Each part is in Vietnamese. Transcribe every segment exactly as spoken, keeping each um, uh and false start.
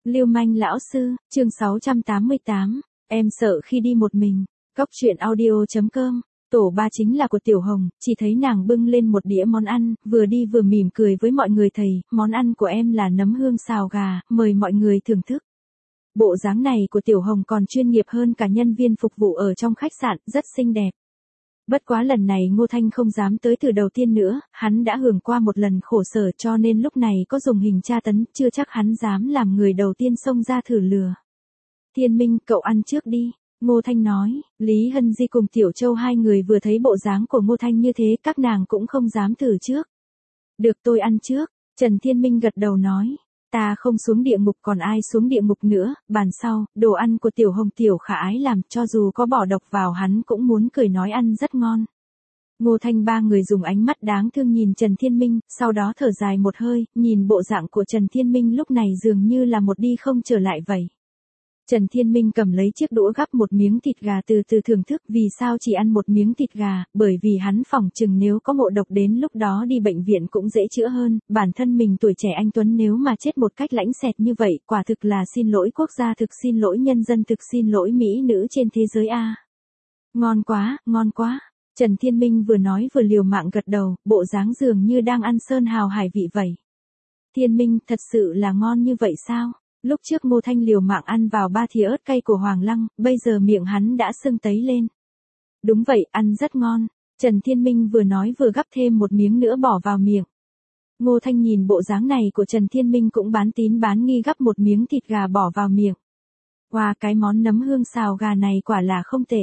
Lưu manh lão sư, chương sáu trăm tám mươi tám, em sợ khi đi một mình. Cóc truyện audio chấm com. Tổ ba chính là của Tiểu Hồng, chỉ thấy nàng bưng lên một đĩa món ăn, vừa đi vừa mỉm cười với mọi người. Thầy, món ăn của em là nấm hương xào gà, mời mọi người thưởng thức. Bộ dáng này của Tiểu Hồng còn chuyên nghiệp hơn cả nhân viên phục vụ ở trong khách sạn, rất xinh đẹp. Bất quá lần này Ngô Thanh không dám tới từ đầu tiên nữa, hắn đã hưởng qua một lần khổ sở cho nên lúc này có dùng hình tra tấn, chưa chắc hắn dám làm người đầu tiên xông ra thử lừa. Thiên Minh, cậu ăn trước đi, Ngô Thanh nói. Lý Hân Di cùng Tiểu Châu hai người vừa thấy bộ dáng của Ngô Thanh như thế, các nàng cũng không dám thử trước. Được, tôi ăn trước, Trần Thiên Minh gật đầu nói. Ta không xuống địa ngục còn ai xuống địa ngục nữa, bàn sau, đồ ăn của Tiểu Hồng Tiểu Khả Ái làm, cho dù có bỏ độc vào hắn cũng muốn cười nói ăn rất ngon. Ngô Thanh ba người dùng ánh mắt đáng thương nhìn Trần Thiên Minh, sau đó thở dài một hơi, nhìn bộ dạng của Trần Thiên Minh lúc này dường như là một đi không trở lại vậy. Trần Thiên Minh cầm lấy chiếc đũa gắp một miếng thịt gà từ từ thưởng thức. Vì sao chỉ ăn một miếng thịt gà? Bởi vì hắn phỏng chừng nếu có ngộ độc đến lúc đó đi bệnh viện cũng dễ chữa hơn. Bản thân mình tuổi trẻ anh tuấn nếu mà chết một cách lãnh xẹt như vậy, quả thực là xin lỗi quốc gia, thực xin lỗi nhân dân, thực xin lỗi mỹ nữ trên thế giới a. Ngon quá, ngon quá. Trần Thiên Minh vừa nói vừa liều mạng gật đầu, bộ dáng dường như đang ăn sơn hào hải vị vậy. Thiên Minh, thật sự là ngon như vậy sao? Lúc trước Ngô Thanh liều mạng ăn vào ba thìa ớt cay của Hoàng Lăng, bây giờ miệng hắn đã sưng tấy lên. Đúng vậy, ăn rất ngon. Trần Thiên Minh vừa nói vừa gắp thêm một miếng nữa bỏ vào miệng. Ngô Thanh nhìn bộ dáng này của Trần Thiên Minh cũng bán tín bán nghi gắp một miếng thịt gà bỏ vào miệng. Wow, cái món nấm hương xào gà này quả là không tệ.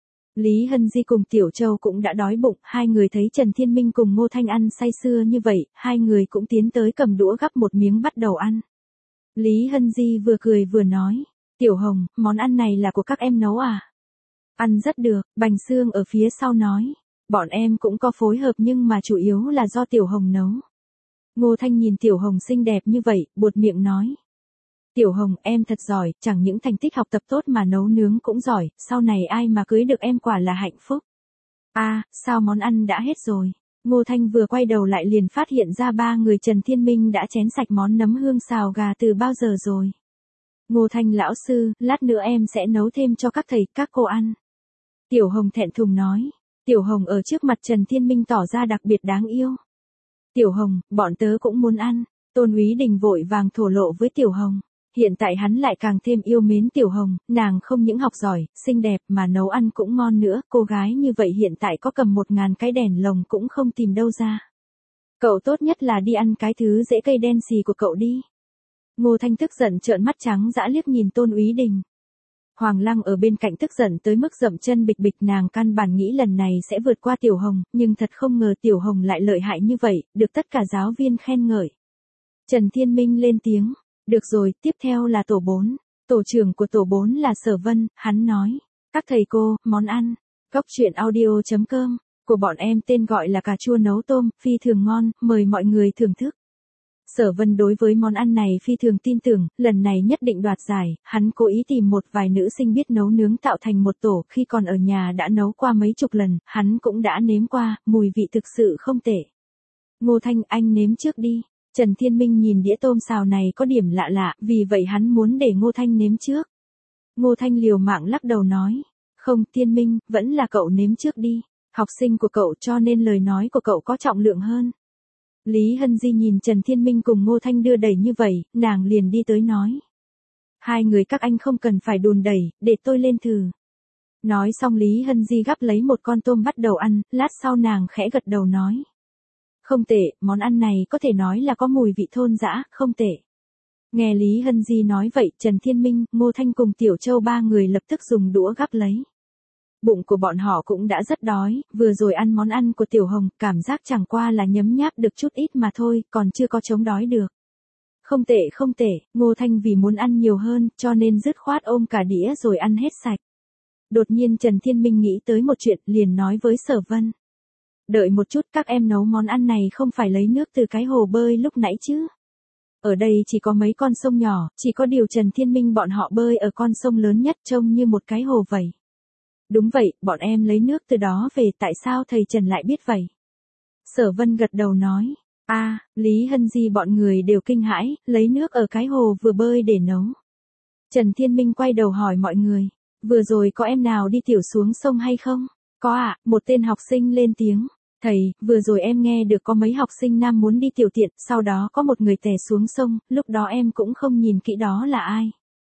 Lý Hân Di cùng Tiểu Châu cũng đã đói bụng, hai người thấy Trần Thiên Minh cùng Ngô Thanh ăn say sưa như vậy, hai người cũng tiến tới cầm đũa gắp một miếng bắt đầu ăn. Lý Hân Di vừa cười vừa nói, Tiểu Hồng, món ăn này là của các em nấu à? Ăn rất được, Bành Xương ở phía sau nói, bọn em cũng có phối hợp nhưng mà chủ yếu là do Tiểu Hồng nấu. Ngô Thanh nhìn Tiểu Hồng xinh đẹp như vậy, buột miệng nói. Tiểu Hồng, em thật giỏi, chẳng những thành tích học tập tốt mà nấu nướng cũng giỏi, sau này ai mà cưới được em quả là hạnh phúc. À, sao món ăn đã hết rồi? Ngô Thanh vừa quay đầu lại liền phát hiện ra ba người Trần Thiên Minh đã chén sạch món nấm hương xào gà từ bao giờ rồi. Ngô Thanh lão sư, lát nữa em sẽ nấu thêm cho các thầy, các cô ăn. Tiểu Hồng thẹn thùng nói. Tiểu Hồng ở trước mặt Trần Thiên Minh tỏ ra đặc biệt đáng yêu. Tiểu Hồng, bọn tớ cũng muốn ăn. Tôn Úy Đình vội vàng thổ lộ với Tiểu Hồng. Hiện tại hắn lại càng thêm yêu mến Tiểu Hồng, nàng không những học giỏi, xinh đẹp mà nấu ăn cũng ngon nữa, cô gái như vậy hiện tại có cầm một ngàn cái đèn lồng cũng không tìm đâu ra. Cậu tốt nhất là đi ăn cái thứ rễ cây đen xì của cậu đi. Ngô Thanh tức giận trợn mắt trắng dã liếc nhìn Tôn Úy Đình. Hoàng Lăng ở bên cạnh tức giận tới mức dậm chân bịch bịch, nàng căn bản nghĩ lần này sẽ vượt qua Tiểu Hồng, nhưng thật không ngờ Tiểu Hồng lại lợi hại như vậy, được tất cả giáo viên khen ngợi. Trần Thiên Minh lên tiếng. Được rồi, tiếp theo là tổ bốn. Tổ trưởng của tổ bốn là Sở Vân, hắn nói. Các thầy cô, món ăn. Cóc truyện audio chấm com. Của bọn em tên gọi là cà chua nấu tôm, phi thường ngon, mời mọi người thưởng thức. Sở Vân đối với món ăn này phi thường tin tưởng, lần này nhất định đoạt giải, hắn cố ý tìm một vài nữ sinh biết nấu nướng tạo thành một tổ, khi còn ở nhà đã nấu qua mấy chục lần, hắn cũng đã nếm qua, mùi vị thực sự không tệ. Ngô Thanh, anh nếm trước đi. Trần Thiên Minh nhìn đĩa tôm xào này có điểm lạ lạ, vì vậy hắn muốn để Ngô Thanh nếm trước. Ngô Thanh liều mạng lắc đầu nói, không, Thiên Minh, vẫn là cậu nếm trước đi, học sinh của cậu cho nên lời nói của cậu có trọng lượng hơn. Lý Hân Di nhìn Trần Thiên Minh cùng Ngô Thanh đưa đẩy như vậy, nàng liền đi tới nói. Hai người các anh không cần phải đùn đẩy, để tôi lên thử. Nói xong Lý Hân Di gắp lấy một con tôm bắt đầu ăn, lát sau nàng khẽ gật đầu nói. Không tệ, món ăn này có thể nói là có mùi vị thôn dã, không tệ. Nghe Lý Hân Di nói vậy, Trần Thiên Minh, Ngô Thanh cùng Tiểu Châu ba người lập tức dùng đũa gắp lấy. Bụng của bọn họ cũng đã rất đói, vừa rồi ăn món ăn của Tiểu Hồng, cảm giác chẳng qua là nhấm nháp được chút ít mà thôi, còn chưa có chống đói được. Không tệ không tệ, Ngô Thanh vì muốn ăn nhiều hơn, cho nên dứt khoát ôm cả đĩa rồi ăn hết sạch. Đột nhiên Trần Thiên Minh nghĩ tới một chuyện, liền nói với Sở Vân. Đợi một chút, các em nấu món ăn này không phải lấy nước từ cái hồ bơi lúc nãy chứ? Ở đây chỉ có mấy con sông nhỏ, chỉ có điều Trần Thiên Minh bọn họ bơi ở con sông lớn nhất trông như một cái hồ vậy. Đúng vậy, bọn em lấy nước từ đó về, tại sao thầy Trần lại biết vậy? Sở Vân gật đầu nói. A, Lý Hân Di bọn người đều kinh hãi, lấy nước ở cái hồ vừa bơi để nấu. Trần Thiên Minh quay đầu hỏi mọi người, vừa rồi có em nào đi tiểu xuống sông hay không? Có ạ, à, một tên học sinh lên tiếng. Thầy, vừa rồi em nghe được có mấy học sinh nam muốn đi tiểu tiện, sau đó có một người tè xuống sông, lúc đó em cũng không nhìn kỹ đó là ai.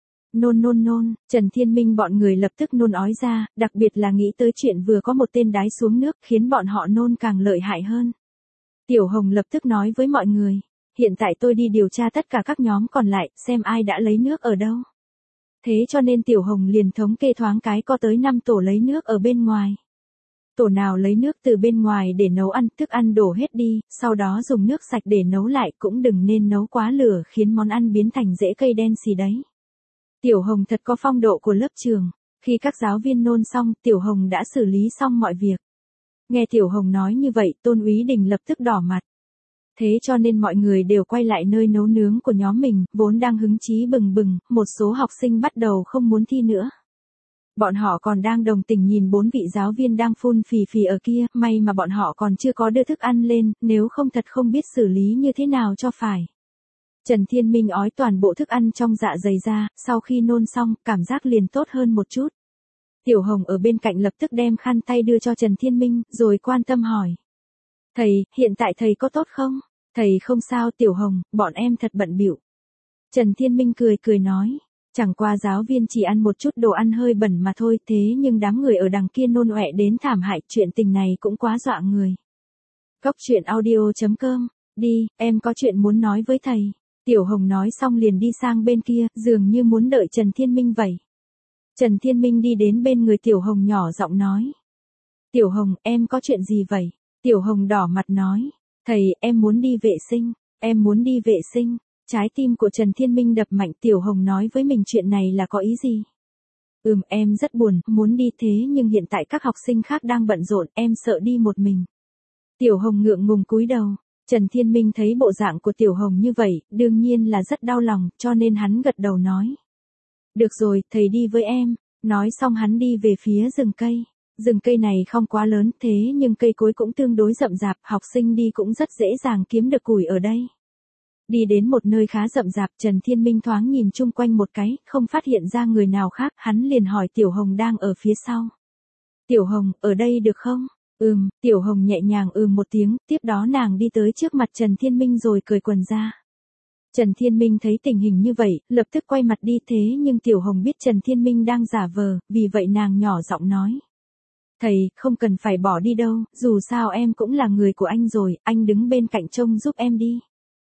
Nôn nôn nôn, Trần Thiên Minh bọn người lập tức nôn ói ra, đặc biệt là nghĩ tới chuyện vừa có một tên đái xuống nước khiến bọn họ nôn càng lợi hại hơn. Tiểu Hồng lập tức nói với mọi người, hiện tại tôi đi điều tra tất cả các nhóm còn lại, xem ai đã lấy nước ở đâu. Thế cho nên Tiểu Hồng liền thống kê thoáng cái có tới năm tổ lấy nước ở bên ngoài. Tổ nào lấy nước từ bên ngoài để nấu ăn, thức ăn đổ hết đi, sau đó dùng nước sạch để nấu lại, cũng đừng nên nấu quá lửa khiến món ăn biến thành rễ cây đen xì đấy. Tiểu Hồng thật có phong độ của lớp trường. Khi các giáo viên nôn xong, Tiểu Hồng đã xử lý xong mọi việc. Nghe Tiểu Hồng nói như vậy, Tôn Úy Đình lập tức đỏ mặt. Thế cho nên mọi người đều quay lại nơi nấu nướng của nhóm mình, vốn đang hứng chí bừng bừng, một số học sinh bắt đầu không muốn thi nữa. Bọn họ còn đang đồng tình nhìn bốn vị giáo viên đang phun phì phì ở kia, may mà bọn họ còn chưa có đưa thức ăn lên, nếu không thật không biết xử lý như thế nào cho phải. Trần Thiên Minh ói toàn bộ thức ăn trong dạ dày ra, sau khi nôn xong, cảm giác liền tốt hơn một chút. Tiểu Hồng ở bên cạnh lập tức đem khăn tay đưa cho Trần Thiên Minh, rồi quan tâm hỏi. Thầy, hiện tại thầy có tốt không? Thầy không sao Tiểu Hồng, bọn em thật bận bịu. Trần Thiên Minh cười cười nói. Chẳng qua giáo viên chỉ ăn một chút đồ ăn hơi bẩn mà thôi, thế nhưng đám người ở đằng kia nôn ọe đến thảm hại, chuyện tình này cũng quá dọa người. Cốc truyện audio chấm com, đi, em có chuyện muốn nói với thầy. Tiểu Hồng nói xong liền đi sang bên kia, dường như muốn đợi Trần Thiên Minh vậy. Trần Thiên Minh đi đến bên người Tiểu Hồng nhỏ giọng nói. Tiểu Hồng, em có chuyện gì vậy? Tiểu Hồng đỏ mặt nói. Thầy, em muốn đi vệ sinh, em muốn đi vệ sinh. Trái tim của Trần Thiên Minh đập mạnh. Tiểu Hồng nói với mình chuyện này là có ý gì? Ừm, em rất buồn, muốn đi thế nhưng hiện tại các học sinh khác đang bận rộn, em sợ đi một mình. Tiểu Hồng ngượng ngùng cúi đầu. Trần Thiên Minh thấy bộ dạng của Tiểu Hồng như vậy, đương nhiên là rất đau lòng, cho nên hắn gật đầu nói. Được rồi, thầy đi với em. Nói xong hắn đi về phía rừng cây. Rừng cây này không quá lớn, thế nhưng cây cối cũng tương đối rậm rạp, học sinh đi cũng rất dễ dàng kiếm được củi ở đây. Đi đến một nơi khá rậm rạp, Trần Thiên Minh thoáng nhìn chung quanh một cái, không phát hiện ra người nào khác, hắn liền hỏi Tiểu Hồng đang ở phía sau. Tiểu Hồng, ở đây được không? Ừm, Tiểu Hồng nhẹ nhàng ừm một tiếng, tiếp đó nàng đi tới trước mặt Trần Thiên Minh rồi cởi quần ra. Trần Thiên Minh thấy tình hình như vậy, lập tức quay mặt đi, thế nhưng Tiểu Hồng biết Trần Thiên Minh đang giả vờ, vì vậy nàng nhỏ giọng nói. Thầy, không cần phải bỏ đi đâu, dù sao em cũng là người của anh rồi, anh đứng bên cạnh trông giúp em đi.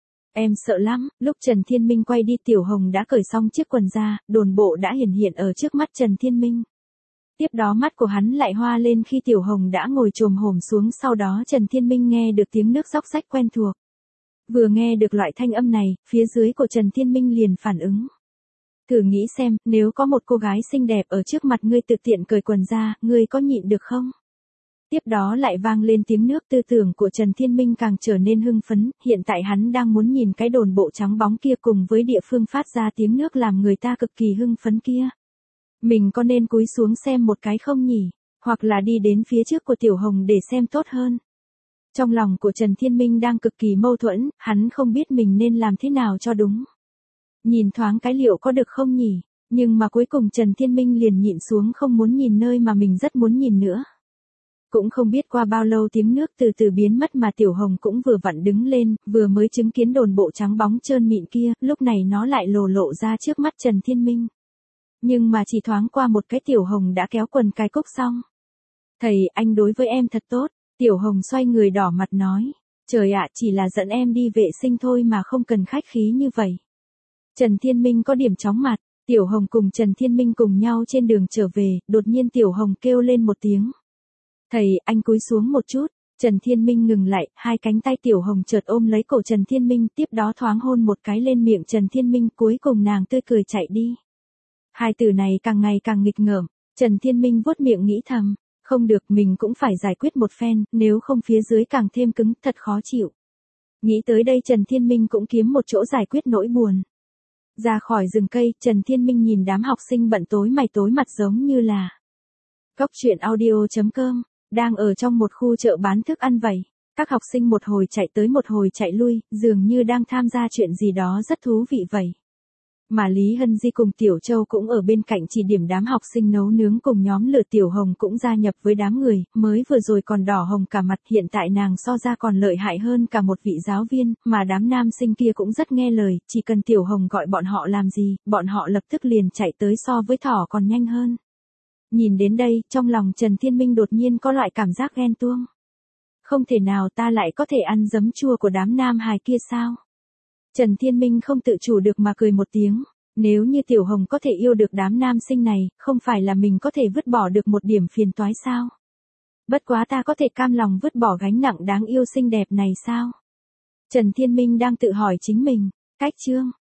Em sợ lắm, lúc Trần Thiên Minh quay đi Tiểu Hồng đã cởi xong chiếc quần ra, đồn bộ đã hiển hiện ở trước mắt Trần Thiên Minh. Tiếp đó mắt của hắn lại hoa lên khi Tiểu Hồng đã ngồi chồm hổm xuống, sau đó Trần Thiên Minh nghe được tiếng nước róc rách quen thuộc. Vừa nghe được loại thanh âm này, phía dưới của Trần Thiên Minh liền phản ứng. Thử nghĩ xem, nếu có một cô gái xinh đẹp ở trước mặt ngươi tự tiện cởi quần ra, ngươi có nhịn được không? Tiếp đó lại vang lên tiếng nước, tư tưởng của Trần Thiên Minh càng trở nên hưng phấn, hiện tại hắn đang muốn nhìn cái đồn bộ trắng bóng kia cùng với địa phương phát ra tiếng nước làm người ta cực kỳ hưng phấn kia. Mình có nên cúi xuống xem một cái không nhỉ? Hoặc là đi đến phía trước của Tiểu Hồng để xem tốt hơn? Trong lòng của Trần Thiên Minh đang cực kỳ mâu thuẫn, hắn không biết mình nên làm thế nào cho đúng. Nhìn thoáng cái liệu có được không nhỉ? Nhưng mà cuối cùng Trần Thiên Minh liền nhịn xuống không muốn nhìn nơi mà mình rất muốn nhìn nữa. Cũng không biết qua bao lâu tiếng nước từ từ biến mất mà Tiểu Hồng cũng vừa vặn đứng lên, vừa mới chứng kiến đồn bộ trắng bóng trơn mịn kia, lúc này nó lại lồ lộ ra trước mắt Trần Thiên Minh. Nhưng mà chỉ thoáng qua một cái Tiểu Hồng đã kéo quần cài cúc xong. Thầy, anh đối với em thật tốt. Tiểu Hồng xoay người đỏ mặt nói. Trời ạ, chỉ là dẫn em đi vệ sinh thôi mà không cần khách khí như vậy. Trần Thiên Minh có điểm chóng mặt. Tiểu Hồng cùng Trần Thiên Minh cùng nhau trên đường trở về, đột nhiên Tiểu Hồng kêu lên một tiếng. Thầy, anh cúi xuống một chút. Trần Thiên Minh ngừng lại, hai cánh tay Tiểu Hồng chợt ôm lấy cổ Trần Thiên Minh, tiếp đó thoáng hôn một cái lên miệng Trần Thiên Minh, cuối cùng nàng tươi cười chạy đi. Hai từ này càng ngày càng nghịch ngợm, Trần Thiên Minh vuốt miệng nghĩ thầm, không được, mình cũng phải giải quyết một phen, nếu không phía dưới càng thêm cứng, thật khó chịu. Nghĩ tới đây Trần Thiên Minh cũng kiếm một chỗ giải quyết nỗi buồn. Ra khỏi rừng cây, Trần Thiên Minh nhìn đám học sinh bận tối mày tối mặt giống như là Cốc truyện audio chấm com, đang ở trong một khu chợ bán thức ăn vậy. Các học sinh một hồi chạy tới một hồi chạy lui, dường như đang tham gia chuyện gì đó rất thú vị vậy. Mà Lý Hân Di cùng Tiểu Châu cũng ở bên cạnh chỉ điểm đám học sinh nấu nướng cùng nhóm lửa. Tiểu Hồng cũng gia nhập với đám người, mới vừa rồi còn đỏ hồng cả mặt, hiện tại nàng so ra còn lợi hại hơn cả một vị giáo viên, mà đám nam sinh kia cũng rất nghe lời, chỉ cần Tiểu Hồng gọi bọn họ làm gì, bọn họ lập tức liền chạy tới, so với thỏ còn nhanh hơn. Nhìn đến đây, trong lòng Trần Thiên Minh đột nhiên có loại cảm giác ghen tuông. Không thể nào ta lại có thể ăn giấm chua của đám nam hài kia sao? Trần Thiên Minh không tự chủ được mà cười một tiếng, nếu như Tiểu Hồng có thể yêu được đám nam sinh này, không phải là mình có thể vứt bỏ được một điểm phiền toái sao? Bất quá ta có thể cam lòng vứt bỏ gánh nặng đáng yêu xinh đẹp này sao? Trần Thiên Minh đang tự hỏi chính mình. Cách chương